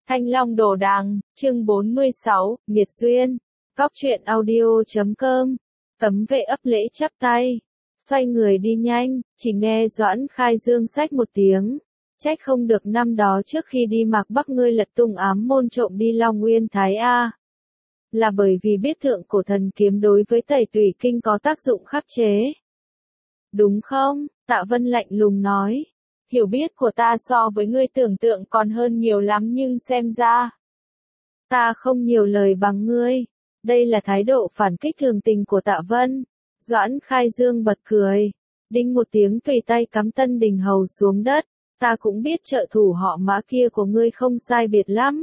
Thanh Long Đồ Đằng, chương 46, Nghiệt Duyên. Góc truyện audio.com. Cấm vệ ấp lễ chắp tay. Xoay người đi nhanh, chỉ nghe Doãn Khai Dương xách một tiếng. Trách không được năm đó trước khi đi Mạc Bắc ngươi lật tung ám môn trộm đi Long Nguyên Thái A. Là bởi vì biết thượng cổ thần kiếm đối với Tẩy Tùy Kinh có tác dụng khắc chế. Đúng không? Tạ Vân lạnh lùng nói. Hiểu biết của ta so với ngươi tưởng tượng còn hơn nhiều lắm nhưng xem ra. Ta không nhiều lời bằng ngươi. Đây là thái độ phản kích thường tình của Tạ Vân. Doãn Khai Dương bật cười. Đinh một tiếng tùy tay cắm Tân Đình Hầu xuống đất. Ta cũng biết trợ thủ họ Mã kia của ngươi không sai biệt lắm.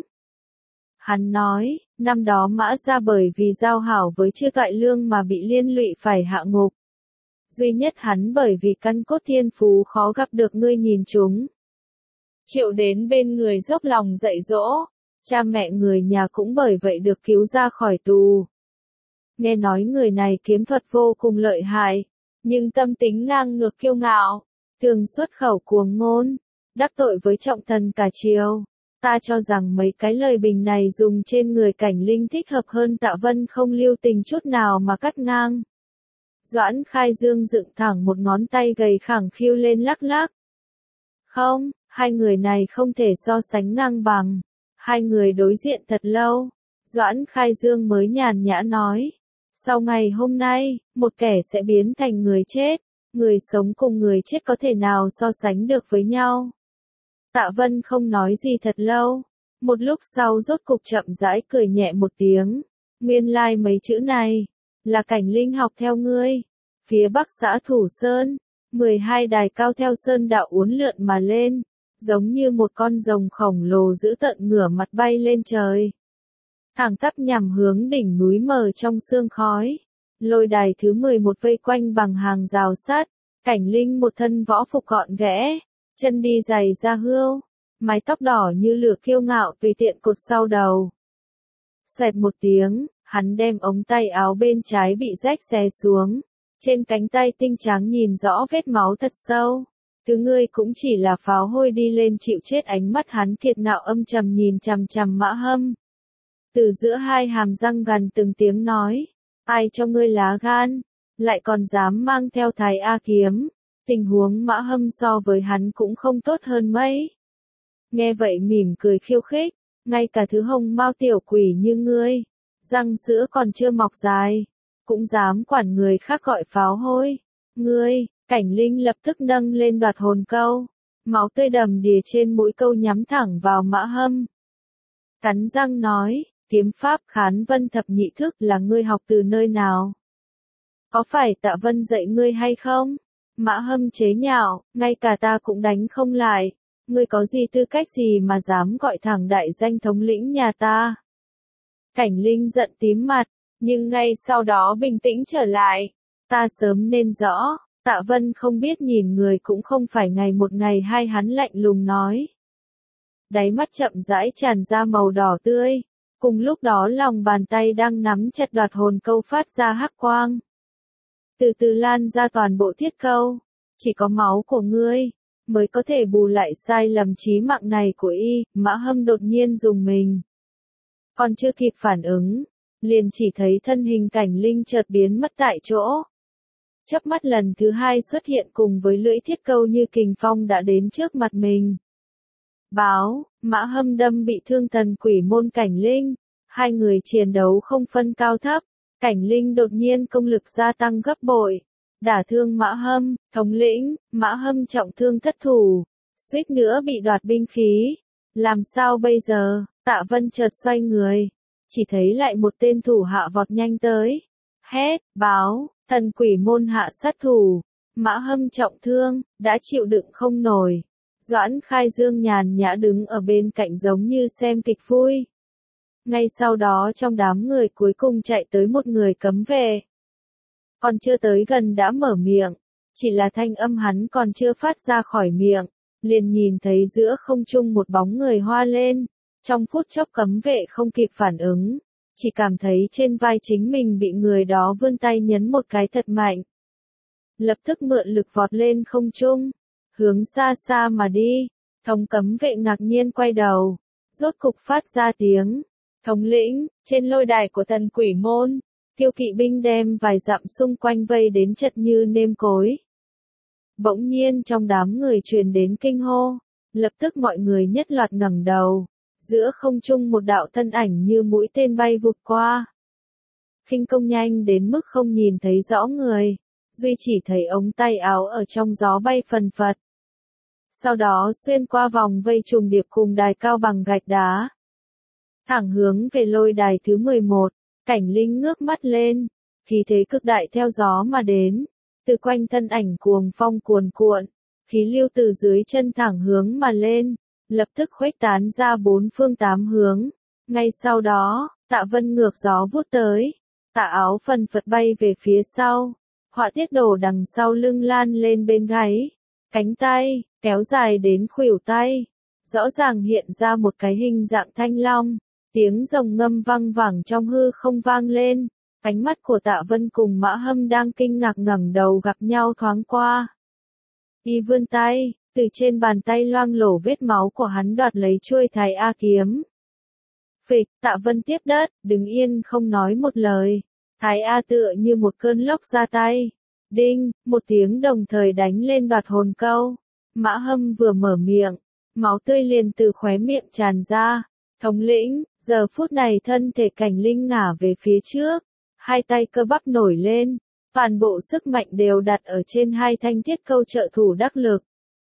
Hắn nói, năm đó Mã ra bởi vì giao hảo với Chư Toại Lương mà bị liên lụy phải hạ ngục. Duy nhất hắn bởi vì căn cốt thiên phú khó gặp được ngươi nhìn chúng. Triệu đến bên người dốc lòng dạy dỗ, cha mẹ người nhà cũng bởi vậy được cứu ra khỏi tù. Nghe nói người này kiếm thuật vô cùng lợi hại, nhưng tâm tính ngang ngược kiêu ngạo, thường xuất khẩu cuồng ngôn, đắc tội với trọng thần cả triều. Ta cho rằng mấy cái lời bình này dùng trên người Cảnh Linh thích hợp hơn. Tạ Vân không lưu tình chút nào mà cắt ngang. Doãn Khai Dương dựng thẳng một ngón tay gầy khẳng khiu lên lắc lắc. Không, hai người này không thể so sánh ngang bằng. Hai người đối diện thật lâu. Doãn Khai Dương mới nhàn nhã nói. Sau ngày hôm nay, một kẻ sẽ biến thành người chết. Người sống cùng người chết có thể nào so sánh được với nhau. Tạ Vân không nói gì thật lâu. Một lúc sau rốt cục chậm rãi cười nhẹ một tiếng. Nguyên lai mấy chữ này là Cảnh Linh học theo ngươi. Phía bắc xã Thủ Sơn, 12 đài cao theo sơn đạo uốn lượn mà lên, giống như một con rồng khổng lồ dữ tợn ngửa mặt bay lên trời. Thẳng tắp nhằm hướng đỉnh núi mờ trong sương khói. Lôi đài thứ 11 vây quanh bằng hàng rào sắt, Cảnh Linh một thân võ phục gọn ghẽ, chân đi giày da hươu, mái tóc đỏ như lửa kiêu ngạo tùy tiện cột sau đầu. Xẹt một tiếng, hắn đem ống tay áo bên trái bị rách xé xuống. Trên cánh tay tinh trắng nhìn rõ vết máu thật sâu. Thứ ngươi cũng chỉ là pháo hôi đi lên chịu chết. Ánh mắt hắn kiệt ngạo âm trầm nhìn chằm chằm Mã Hâm. Từ giữa hai hàm răng gằn từng tiếng nói. Ai cho ngươi lá gan, lại còn dám mang theo Thái A kiếm. Tình huống Mã Hâm so với hắn cũng không tốt hơn mấy. Nghe vậy mỉm cười khiêu khích. Ngay cả thứ hồng mao tiểu quỷ như ngươi, răng sữa còn chưa mọc dài, cũng dám quản người khác gọi pháo hôi. Ngươi, Cảnh Linh lập tức nâng lên đoạt hồn câu. Máu tươi đầm đìa trên mũi câu nhắm thẳng vào Mã Hâm. Cắn răng nói, kiếm pháp Khán Vân thập nhị thức là ngươi học từ nơi nào? Có phải Tạ Vân dạy ngươi hay không? Mã Hâm chế nhạo, ngay cả ta cũng đánh không lại. Ngươi có gì tư cách gì mà dám gọi thẳng đại danh thống lĩnh nhà ta? Cảnh Linh giận tím mặt, nhưng ngay sau đó bình tĩnh trở lại. Ta sớm nên rõ, Tạ Vân không biết nhìn người cũng không phải ngày một ngày hai, hắn lạnh lùng nói. Đáy mắt chậm rãi tràn ra màu đỏ tươi. Cùng lúc đó lòng bàn tay đang nắm chặt đoạt hồn câu phát ra hắc quang. Từ từ lan ra toàn bộ thiết câu. Chỉ có máu của ngươi mới có thể bù lại sai lầm chí mạng này của y. Mã Hâm đột nhiên rùng mình. Còn chưa kịp phản ứng, liền chỉ thấy thân hình Cảnh Linh chợt biến mất tại chỗ. Chớp mắt lần thứ hai xuất hiện cùng với lưỡi thiết câu như kình phong đã đến trước mặt mình. Báo, Mã Hâm đâm bị thương thần quỷ môn Cảnh Linh. Hai người chiến đấu không phân cao thấp. Cảnh Linh đột nhiên công lực gia tăng gấp bội. Đả thương Mã Hâm, thống lĩnh. Mã Hâm trọng thương thất thủ, suýt nữa bị đoạt binh khí. Làm sao bây giờ? Tạ Vân chợt xoay người, chỉ thấy lại một tên thủ hạ vọt nhanh tới. Hét, báo, thần quỷ môn hạ sát thủ. Mã Hâm trọng thương, đã chịu đựng không nổi. Doãn Khai Dương nhàn nhã đứng ở bên cạnh giống như xem kịch vui. Ngay sau đó trong đám người cuối cùng chạy tới một người cấm vệ. Còn chưa tới gần đã mở miệng, chỉ là thanh âm hắn còn chưa phát ra khỏi miệng, liền nhìn thấy giữa không trung một bóng người hoa lên. Trong phút chốc cấm vệ không kịp phản ứng, chỉ cảm thấy trên vai chính mình bị người đó vươn tay nhấn một cái thật mạnh. Lập tức mượn lực vọt lên không trung, hướng xa xa mà đi. Thống cấm vệ ngạc nhiên quay đầu, rốt cục phát ra tiếng. Thống lĩnh, trên lôi đài của thần quỷ môn, Kiêu kỵ binh đem vài dặm xung quanh vây đến chật như nêm cối. Bỗng nhiên trong đám người truyền đến kinh hô, lập tức mọi người nhất loạt ngẩng đầu, giữa không trung một đạo thân ảnh như mũi tên bay vụt qua. Khinh công nhanh đến mức không nhìn thấy rõ người, duy chỉ thấy ống tay áo ở trong gió bay phần phật. Sau đó xuyên qua vòng vây trùng điệp cùng đài cao bằng gạch đá, thẳng hướng về lôi đài thứ 11, Cảnh Linh ngước mắt lên, khí thế cực đại theo gió mà đến, từ quanh thân ảnh cuồng phong cuồn cuộn, khí lưu từ dưới chân thẳng hướng mà lên, lập tức khuếch tán ra bốn phương tám hướng. Ngay sau đó, Tạ Vân ngược gió vút tới, tà áo phần phật bay về phía sau, họa tiết đổ đằng sau lưng lan lên bên gáy, cánh tay, kéo dài đến khuỷu tay, rõ ràng hiện ra một cái hình dạng thanh long. Tiếng rồng ngâm vang vẳng trong hư không vang lên, ánh mắt của Tạ Vân cùng Mã Hâm đang kinh ngạc ngẩng đầu gặp nhau thoáng qua. Y vươn tay, từ trên bàn tay loang lổ vết máu của hắn đoạt lấy chuôi Thái A kiếm. Phịch, Tạ Vân tiếp đất, đứng yên không nói một lời. Thái A tựa như một cơn lốc ra tay. Đinh, một tiếng đồng thời đánh lên đoạt hồn câu. Mã Hâm vừa mở miệng, máu tươi liền từ khóe miệng tràn ra. Thống lĩnh, giờ phút này thân thể Cảnh Linh ngả về phía trước, hai tay cơ bắp nổi lên, toàn bộ sức mạnh đều đặt ở trên hai thanh thiết câu trợ thủ đắc lực.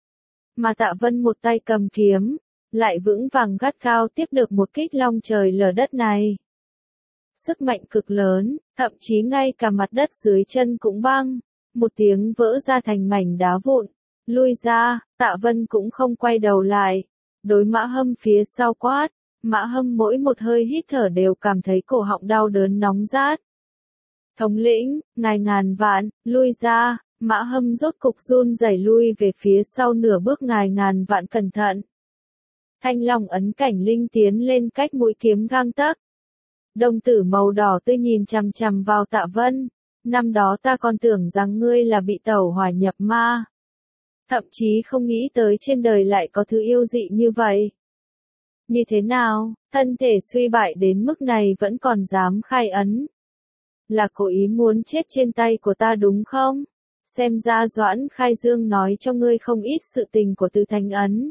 Mà Tạ Vân một tay cầm kiếm, lại vững vàng gắt cao tiếp được một kích long trời lở đất này. Sức mạnh cực lớn, thậm chí ngay cả mặt đất dưới chân cũng băng, một tiếng vỡ ra thành mảnh đá vụn. Lui ra, Tạ Vân cũng không quay đầu lại, đối Mã Hâm phía sau quát. Mã Hâm mỗi một hơi hít thở đều cảm thấy cổ họng đau đớn nóng rát. Thống lĩnh, ngài ngàn vạn, lui ra, Mã Hâm rốt cục run rẩy lui về phía sau nửa bước, ngài ngàn vạn cẩn thận. Thanh long ấn Cảnh Linh tiến lên cách mũi kiếm gang tấc. Đồng tử màu đỏ tươi nhìn chằm chằm vào Tạ Vân, năm đó ta còn tưởng rằng ngươi là bị tẩu hỏa nhập ma. Thậm chí không nghĩ tới trên đời lại có thứ yêu dị như vậy. Như thế nào, thân thể suy bại đến mức này vẫn còn dám khai ấn. Là cố ý muốn chết trên tay của ta đúng không? Xem ra Doãn Khai Dương nói cho ngươi không ít sự tình của Từ Thanh ấn.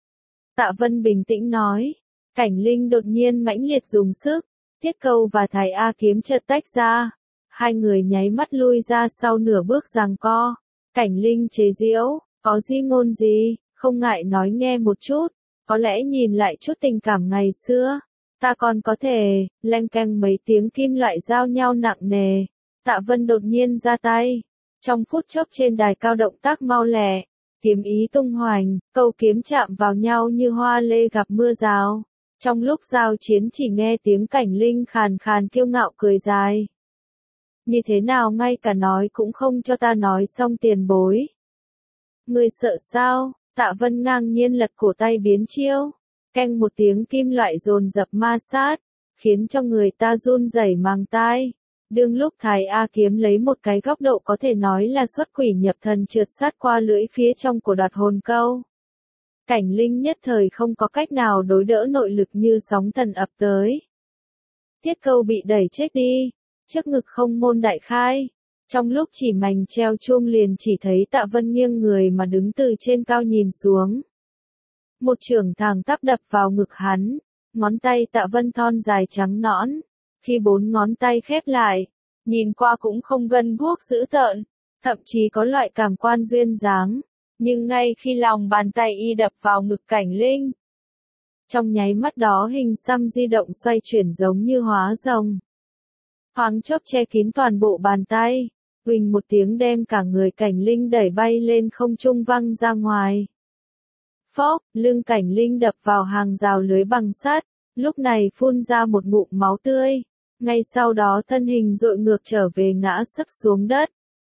Tạ Vân bình tĩnh nói. Cảnh Linh đột nhiên mãnh liệt dùng sức, thiết câu và Thái A kiếm chợt tách ra. Hai người nháy mắt lui ra sau nửa bước giằng co. Cảnh Linh chế giễu, có di ngôn gì, không ngại nói nghe một chút. Có lẽ nhìn lại chút tình cảm ngày xưa, ta còn có thể, leng keng mấy tiếng kim loại giao nhau nặng nề. Tạ Vân đột nhiên ra tay. Trong phút chốc trên đài cao động tác mau lẹ, kiếm ý tung hoành, câu kiếm chạm vào nhau như hoa lê gặp mưa rào. Trong lúc giao chiến chỉ nghe tiếng Cảnh Linh khàn khàn kiêu ngạo cười dài. Như thế nào ngay cả nói cũng không cho ta nói xong tiền bối. Ngươi sợ sao? Tạ Vân ngang nhiên lật cổ tay biến chiêu, keng một tiếng kim loại dồn dập ma sát, khiến cho người ta run rẩy màng tai. Đương lúc Thái A kiếm lấy một cái góc độ có thể nói là xuất quỷ nhập thần trượt sát qua lưỡi phía trong của đoạt hồn câu. Cảnh Linh nhất thời không có cách nào đối đỡ nội lực như sóng thần ập tới. Thiết câu bị đẩy chết đi, trước ngực không môn đại khai. Trong lúc chỉ mảnh treo chuông liền chỉ thấy Tạ Vân nghiêng người mà đứng từ trên cao nhìn xuống. Một chưởng thẳng tắp đập vào ngực hắn, ngón tay Tạ Vân thon dài trắng nõn, khi bốn ngón tay khép lại, nhìn qua cũng không gân guốc dữ tợn, thậm chí có loại cảm quan duyên dáng, nhưng ngay khi lòng bàn tay y đập vào ngực Cảnh Linh, trong nháy mắt đó hình xăm di động xoay chuyển giống như hóa rồng. Thoáng chốc che kín toàn bộ bàn tay. Huỳnh một tiếng đem cả người Cảnh Linh đẩy bay lên không trung văng ra ngoài. Phốc, lưng Cảnh Linh đập vào hàng rào lưới bằng sắt, lúc này phun ra một ngụm máu tươi. Ngay sau đó thân hình dội ngược trở về ngã sấp xuống đất.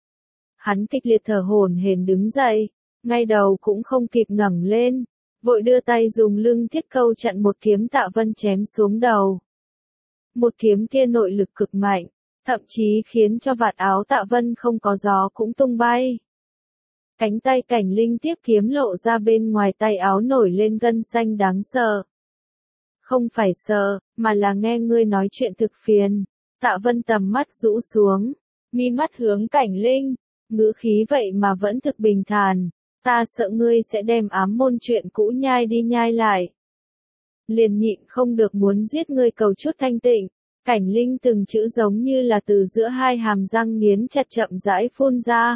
Hắn kịch liệt thở hổn hển đứng dậy, ngay đầu cũng không kịp ngẩng lên, vội đưa tay dùng lưng thiết câu chặn một kiếm Tạ Vân chém xuống đầu. Một kiếm kia nội lực cực mạnh, thậm chí khiến cho vạt áo Tạ Vân không có gió cũng tung bay. Cánh tay Cảnh Linh tiếp kiếm lộ ra bên ngoài tay áo nổi lên gân xanh đáng sợ. Không phải sợ, mà là nghe ngươi nói chuyện thực phiền. Tạ Vân tầm mắt rũ xuống, mi mắt hướng Cảnh Linh, ngữ khí vậy mà vẫn thực bình thản. Ta sợ ngươi sẽ đem ám môn chuyện cũ nhai đi nhai lại. Liền nhịn không được muốn giết ngươi cầu chút thanh tịnh. Cảnh Linh từng chữ giống như là từ giữa hai hàm răng nghiến chặt chậm rãi phun ra.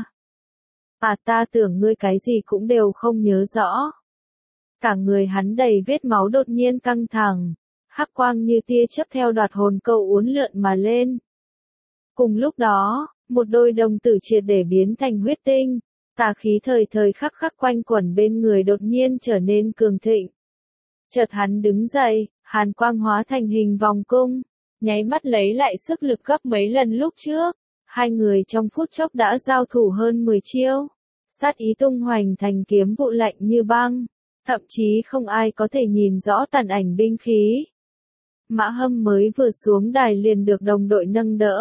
Ta tưởng ngươi cái gì cũng đều không nhớ rõ. Cả người hắn đầy vết máu đột nhiên căng thẳng, hắc quang như tia chớp theo đoạt hồn câu uốn lượn mà lên. Cùng lúc đó, một đôi đồng tử triệt để biến thành huyết tinh, tà khí thời thời khắc khắc quanh quẩn bên người đột nhiên trở nên cường thịnh. Chợt hắn đứng dậy, hàn quang hóa thành hình vòng cung, nháy mắt lấy lại sức lực gấp mấy lần lúc trước. Hai người trong phút chốc đã giao thủ hơn 10 chiêu, sát ý tung hoành thành kiếm vụ lạnh như băng, thậm chí không ai có thể nhìn rõ tàn ảnh binh khí. Mã Hâm mới vừa xuống đài liền được đồng đội nâng đỡ.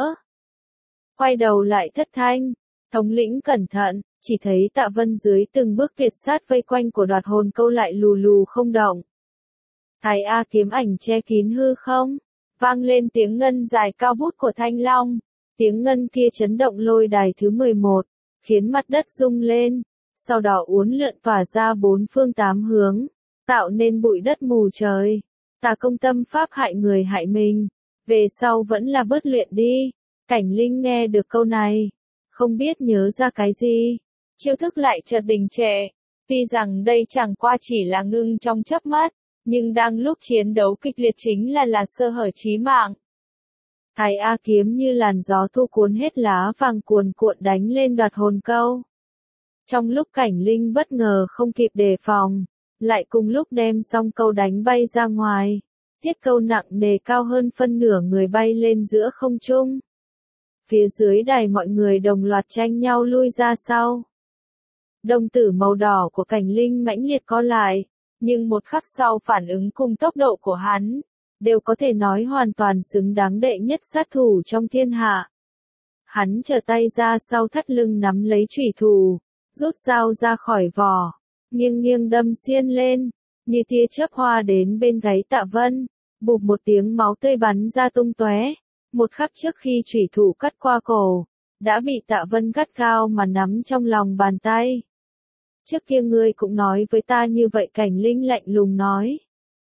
Quay đầu lại thất thanh, thống lĩnh cẩn thận, chỉ thấy Tạ Vân dưới từng bước tuyệt sát vây quanh của đoạt hồn câu lại lù lù không động. Thái A kiếm ảnh che kín hư không, vang lên tiếng ngân dài cao vút của thanh long, tiếng ngân kia chấn động lôi đài thứ 11, khiến mặt đất rung lên, sau đó uốn lượn tỏa ra bốn phương tám hướng, tạo nên bụi đất mù trời. Tà công tâm pháp hại người hại mình, về sau vẫn là bớt luyện đi. Cảnh Linh nghe được câu này, không biết nhớ ra cái gì, chiêu thức lại chợt đình trệ. Tuy rằng đây chẳng qua chỉ là ngưng trong chớp mắt, nhưng đang lúc chiến đấu kịch liệt chính là sơ hở chí mạng. Thái A kiếm như làn gió thu cuốn hết lá vàng cuồn cuộn đánh lên đoạt hồn câu. Trong lúc Cảnh Linh bất ngờ không kịp đề phòng, lại cùng lúc đem song câu đánh bay ra ngoài, thiết câu nặng nề cao hơn phân nửa người bay lên giữa không trung. Phía dưới đài mọi người đồng loạt tranh nhau lui ra sau. Đồng tử màu đỏ của Cảnh Linh mãnh liệt co lại, nhưng một khắc sau phản ứng cùng tốc độ của hắn, đều có thể nói hoàn toàn xứng đáng đệ nhất sát thủ trong thiên hạ. Hắn trở tay ra sau thắt lưng nắm lấy chủy thủ, rút dao ra khỏi vỏ, nghiêng nghiêng đâm xiên lên, như tia chớp hoa đến bên gáy Tạ Vân, bụp một tiếng máu tươi bắn ra tung tóe. Một khắc trước khi chủy thủ cắt qua cổ, đã bị Tạ Vân gắt gao mà nắm trong lòng bàn tay. Trước kia ngươi cũng nói với ta như vậy, Cảnh Linh lạnh lùng nói.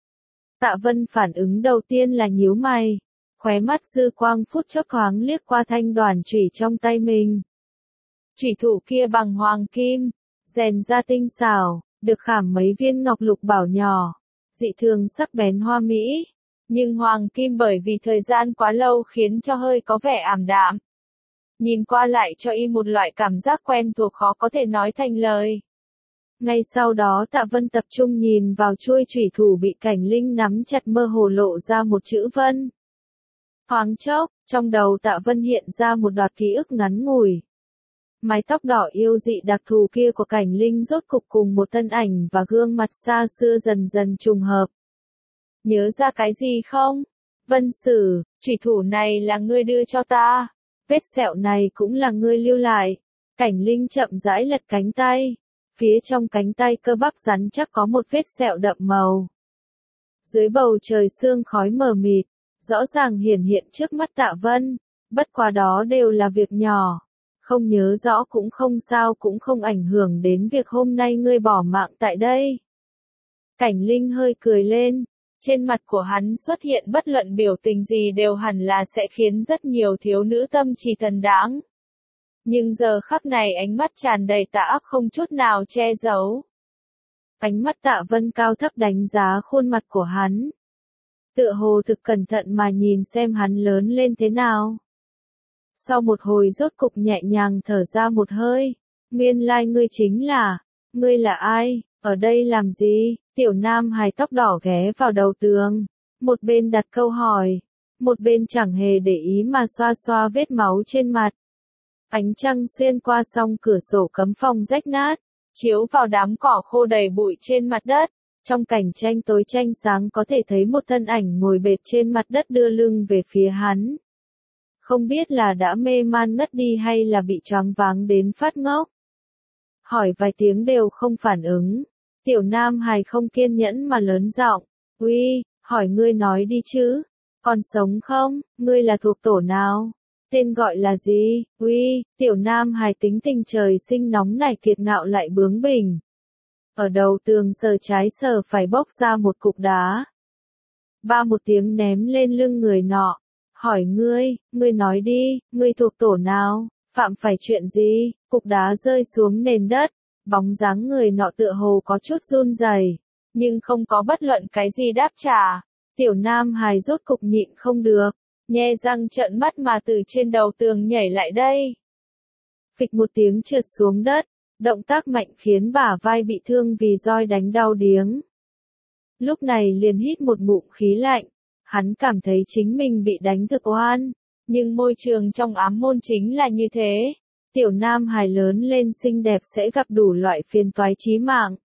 Tạ Vân phản ứng đầu tiên là nhíu mày, khóe mắt dư quang phút chốc thoáng liếc qua thanh đoản chủy trong tay mình. Chủy thủ kia bằng hoàng kim, rèn ra tinh xảo, được khảm mấy viên ngọc lục bảo nhỏ, dị thường sắc bén hoa mỹ. Nhưng hoàng kim bởi vì thời gian quá lâu khiến cho hơi có vẻ ảm đạm. Nhìn qua lại cho y một loại cảm giác quen thuộc khó có thể nói thành lời. Ngay sau đó Tạ Vân tập trung nhìn vào chuôi chủy thủ bị Cảnh Linh nắm chặt, mơ hồ lộ ra một chữ Vân. Thoáng chốc, trong đầu Tạ Vân hiện ra một đoạt ký ức ngắn ngủi. Mái tóc đỏ yêu dị đặc thù kia của Cảnh Linh rốt cục cùng một thân ảnh và gương mặt xa xưa dần dần trùng hợp. Nhớ ra cái gì không? Vân Sử, chủy thủ này là ngươi đưa cho ta. Vết sẹo này cũng là ngươi lưu lại. Cảnh Linh chậm rãi lật cánh tay. Phía trong cánh tay cơ bắp rắn chắc có một vết sẹo đậm màu. Dưới bầu trời sương khói mờ mịt, rõ ràng hiển hiện trước mắt Tạ Vân. Bất quá đó đều là việc nhỏ. Không nhớ rõ cũng không sao, cũng không ảnh hưởng đến việc hôm nay ngươi bỏ mạng tại đây. Cảnh Linh hơi cười lên. Trên mặt của hắn xuất hiện bất luận biểu tình gì đều hẳn là sẽ khiến rất nhiều thiếu nữ tâm trì thần đãng. Nhưng giờ khắc này ánh mắt tràn đầy tà ác không chút nào che giấu. Ánh mắt Tạ Vân cao thấp đánh giá khuôn mặt của hắn. Tựa hồ thực cẩn thận mà nhìn xem hắn lớn lên thế nào. Sau một hồi rốt cục nhẹ nhàng thở ra một hơi. Nguyên lai ngươi chính là, ngươi là ai, ở đây làm gì? Tiểu Nam hài tóc đỏ ghé vào đầu tường, một bên đặt câu hỏi, một bên chẳng hề để ý mà xoa xoa vết máu trên mặt. Ánh trăng xuyên qua song cửa sổ cấm phòng rách nát, chiếu vào đám cỏ khô đầy bụi trên mặt đất. Trong cảnh tranh tối tranh sáng có thể thấy một thân ảnh ngồi bệt trên mặt đất đưa lưng về phía hắn. Không biết là đã mê man ngất đi hay là bị choáng váng đến phát ngốc. Hỏi vài tiếng đều không phản ứng. Tiểu Nam hài không kiên nhẫn mà lớn giọng, uy, hỏi ngươi nói đi chứ, còn sống không, ngươi là thuộc tổ nào? Tên gọi là gì? Uy, tiểu nam hài tính tình trời sinh nóng nảy kiệt ngạo lại bướng bỉnh. Ở đầu tường sờ trái sờ phải bốc ra một cục đá. Ba một tiếng ném lên lưng người nọ. Hỏi ngươi nói đi, ngươi thuộc tổ nào, phạm phải chuyện gì? Cục đá rơi xuống nền đất, bóng dáng người nọ tựa hồ có chút run rẩy, nhưng không có bất luận cái gì đáp trả. Tiểu nam hài rốt cục nhịn không được, nhe răng trợn mắt mà từ trên đầu tường nhảy lại đây. Phịch một tiếng trượt xuống đất, động tác mạnh khiến bả vai bị thương vì roi đánh đau điếng. Lúc này liền hít một ngụm khí lạnh, hắn cảm thấy chính mình bị đánh thực oan, nhưng môi trường trong ám môn chính là như thế. Tiểu nam hài lớn lên xinh đẹp sẽ gặp đủ loại phiền toái chí mạng.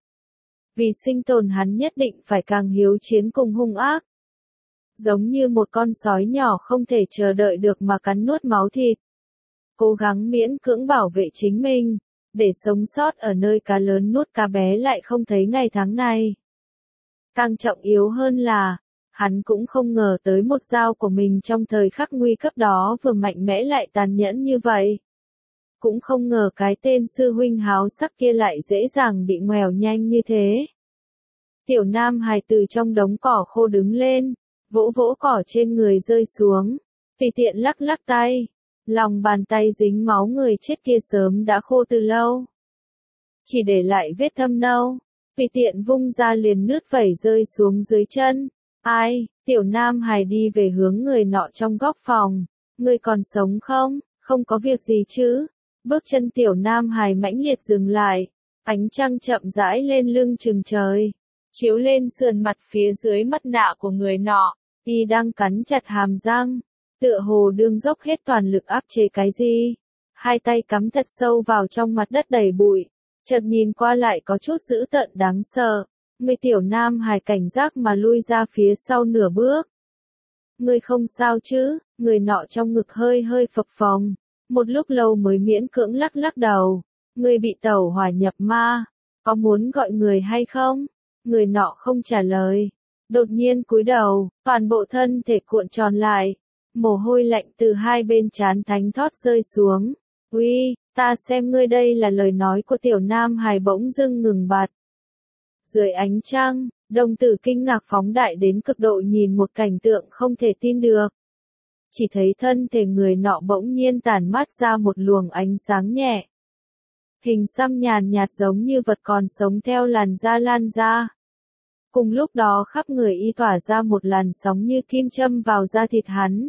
Vì sinh tồn hắn nhất định phải càng hiếu chiến cùng hung ác. Giống như một con sói nhỏ không thể chờ đợi được mà cắn nuốt máu thịt. Cố gắng miễn cưỡng bảo vệ chính mình, để sống sót ở nơi cá lớn nuốt cá bé lại không thấy ngày tháng này. Càng trọng yếu hơn là, hắn cũng không ngờ tới một dao của mình trong thời khắc nguy cấp đó vừa mạnh mẽ lại tàn nhẫn như vậy. Cũng không ngờ cái tên sư huynh háo sắc kia lại dễ dàng bị ngoèo nhanh như thế. Tiểu nam hài từ trong đống cỏ khô đứng lên, vỗ vỗ cỏ trên người rơi xuống, tùy tiện lắc lắc tay. Lòng bàn tay dính máu người chết kia sớm đã khô từ lâu. Chỉ để lại vết thâm nâu, tùy tiện vung ra liền nước vẩy rơi xuống dưới chân. Ai, tiểu nam hài đi về hướng người nọ trong góc phòng. Ngươi còn sống không? Không có việc gì chứ? Bước chân tiểu nam hài mãnh liệt dừng lại. Ánh trăng chậm rãi lên lưng chừng trời, chiếu lên sườn mặt phía dưới mắt nạ của người nọ. Y đang cắn chặt hàm răng, tựa hồ đương dốc hết toàn lực áp chế cái gì. Hai tay cắm thật sâu vào trong mặt đất đầy bụi, chợt nhìn qua lại có chút dữ tợn đáng sợ. Người tiểu nam hài cảnh giác mà lui ra phía sau nửa bước. Ngươi không sao chứ? Người nọ trong ngực hơi hơi phập phồng, một lúc lâu mới miễn cưỡng lắc lắc đầu. Ngươi bị tẩu hỏa nhập ma, có muốn gọi người hay không? Người nọ không trả lời, đột nhiên cúi đầu, toàn bộ thân thể cuộn tròn lại, mồ hôi lạnh từ hai bên trán thánh thót rơi xuống. Uy, ta xem ngươi đây là lời nói của tiểu nam hài bỗng dưng ngừng bặt. Dưới ánh trăng, đồng tử kinh ngạc phóng đại đến cực độ nhìn một cảnh tượng không thể tin được. Chỉ thấy thân thể người nọ bỗng nhiên tản mát ra một luồng ánh sáng nhẹ. Hình xăm nhàn nhạt giống như vật còn sống theo làn da lan ra. Cùng lúc đó khắp người y tỏa ra một làn sóng như kim châm vào da thịt hắn.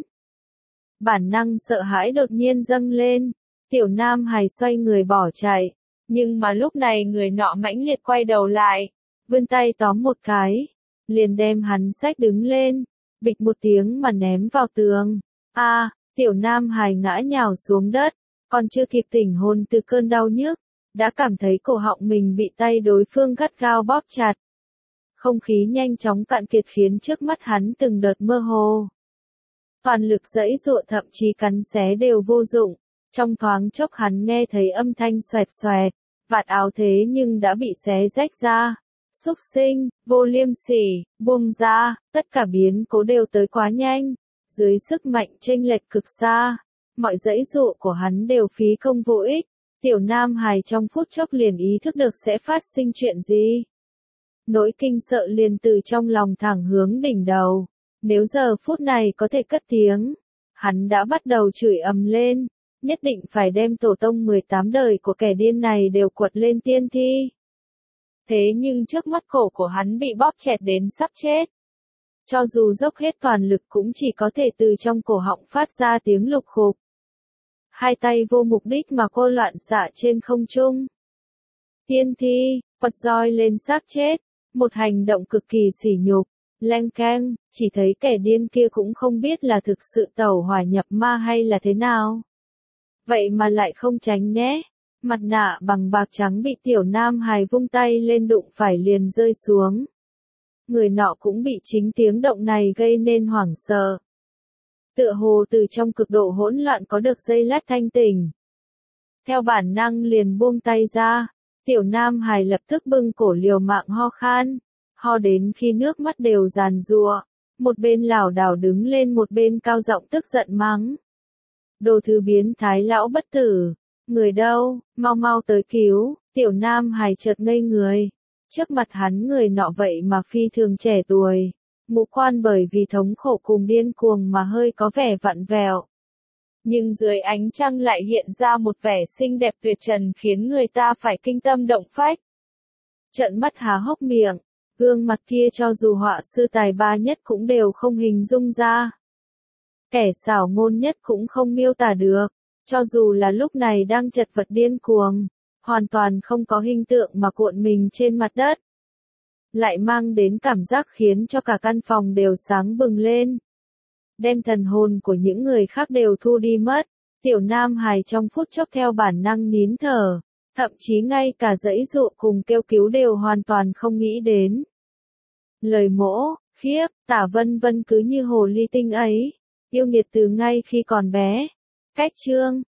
Bản năng sợ hãi đột nhiên dâng lên, tiểu nam hài xoay người bỏ chạy, nhưng mà lúc này người nọ mãnh liệt quay đầu lại, vươn tay tóm một cái, liền đem hắn xách đứng lên, bịch một tiếng mà ném vào tường. Tiểu nam hài ngã nhào xuống đất, còn chưa kịp tỉnh hồn từ cơn đau nhức, đã cảm thấy cổ họng mình bị tay đối phương gắt gao bóp chặt. Không khí nhanh chóng cạn kiệt khiến trước mắt hắn từng đợt mơ hồ. Toàn lực giãy giụa thậm chí cắn xé đều vô dụng, trong thoáng chốc hắn nghe thấy âm thanh xoẹt xoẹt, vạt áo thế nhưng đã bị xé rách ra. Xúc sinh, vô liêm sỉ, buông ra, tất cả biến cố đều tới quá nhanh, dưới sức mạnh chênh lệch cực xa, mọi giãy giụa của hắn đều phí công vô ích. Tiểu nam hài trong phút chốc liền ý thức được sẽ phát sinh chuyện gì. Nỗi kinh sợ liền từ trong lòng thẳng hướng đỉnh đầu. Nếu giờ phút này có thể cất tiếng, hắn đã bắt đầu chửi ầm lên, nhất định phải đem tổ tông 18 đời của kẻ điên này đều quật lên tiên thi. Thế nhưng trước mắt cổ của hắn bị bóp chẹt đến sắp chết. Cho dù dốc hết toàn lực cũng chỉ có thể từ trong cổ họng phát ra tiếng lục khục. Hai tay vô mục đích mà cô loạn xạ trên không trung. Tiên thi, quật roi lên xác chết, một hành động cực kỳ sỉ nhục. Leng keng, chỉ thấy kẻ điên kia cũng không biết là thực sự tẩu hỏa nhập ma hay là thế nào. Vậy mà lại không tránh né. Mặt nạ bằng bạc trắng bị tiểu nam hài vung tay lên đụng phải liền rơi xuống. Người nọ cũng bị chính tiếng động này gây nên hoảng sợ. Tựa hồ từ trong cực độ hỗn loạn có được giây lát thanh tỉnh. Theo bản năng liền buông tay ra, tiểu nam hài lập tức bưng cổ liều mạng ho khan, ho đến khi nước mắt đều giàn giụa. một bên lảo đảo đứng lên một bên cao giọng tức giận mắng. Đồ thứ biến thái lão bất tử, người đâu, mau mau tới cứu, tiểu nam hài chợt ngây người. Trước mặt hắn người nọ vậy mà phi thường trẻ tuổi, ngũ quan bởi vì thống khổ cùng điên cuồng mà hơi có vẻ vặn vẹo. Nhưng dưới ánh trăng lại hiện ra một vẻ xinh đẹp tuyệt trần khiến người ta phải kinh tâm động phách. Trợn mắt há hốc miệng, gương mặt kia cho dù họa sư tài ba nhất cũng đều không hình dung ra. Kẻ xảo ngôn nhất cũng không miêu tả được, cho dù là lúc này đang chật vật điên cuồng, hoàn toàn không có hình tượng mà cuộn mình trên mặt đất. Lại mang đến cảm giác khiến cho cả căn phòng đều sáng bừng lên. Đem thần hồn của những người khác đều thu đi mất, tiểu nam hài trong phút chốc theo bản năng nín thở, thậm chí ngay cả giãy dụa cùng kêu cứu đều hoàn toàn không nghĩ đến. Lời mỗ, khiếp, Tả Vân Vân cứ như hồ ly tinh ấy, yêu nghiệt từ ngay khi còn bé. Cách chương